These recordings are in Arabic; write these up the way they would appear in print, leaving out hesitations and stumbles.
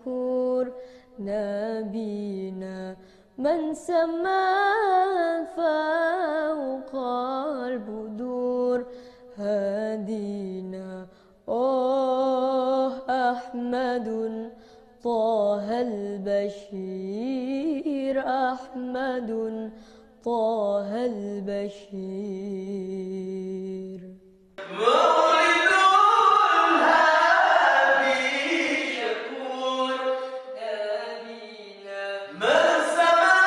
شكور نبينا من سما فوق البدور هادينا أحمد طه البشير أحمد طه البشير مولد الهادي شكور نبينا من سما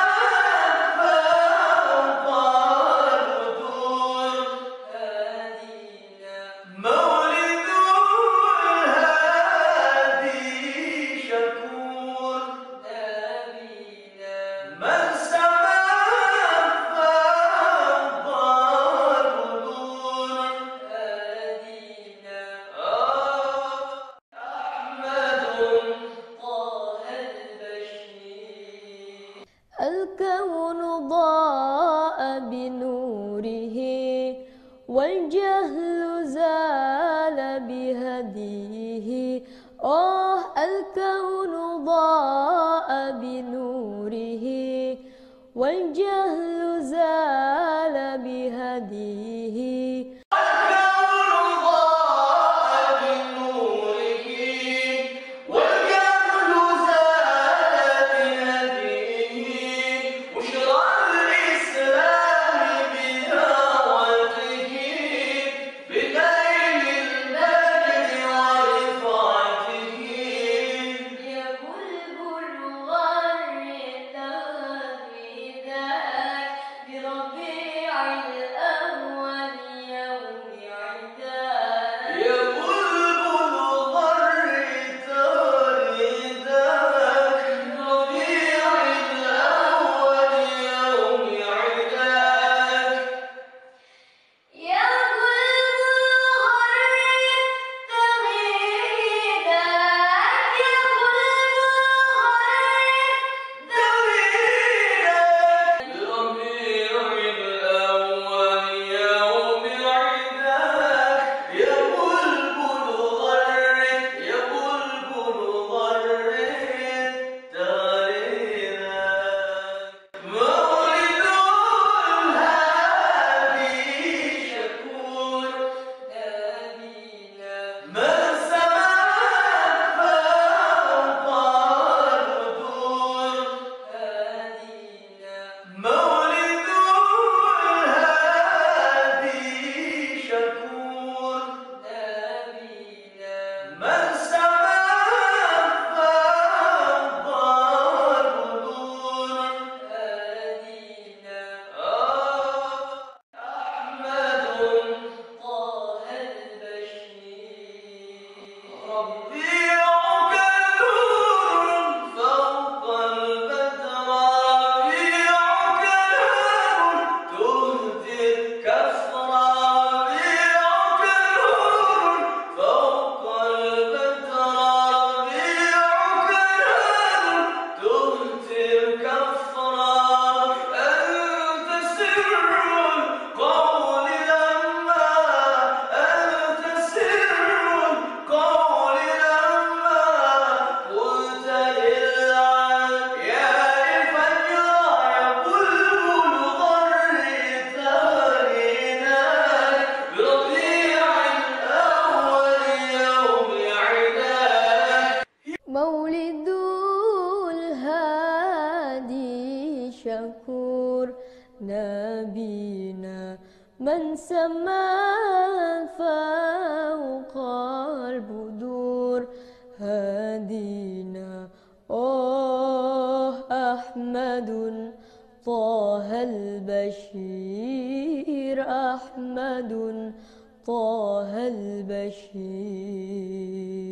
فوق البدور هادينا مولد الهادي شكور نبينا من سما الكون ضاء بنوره والجهل زال بهديه الكون ضاء بنوره والجهل زال بهديه مولد الهادي شكور نبينا من سما فوق البدور هادينا أحمد طه البشير أحمد طه البشير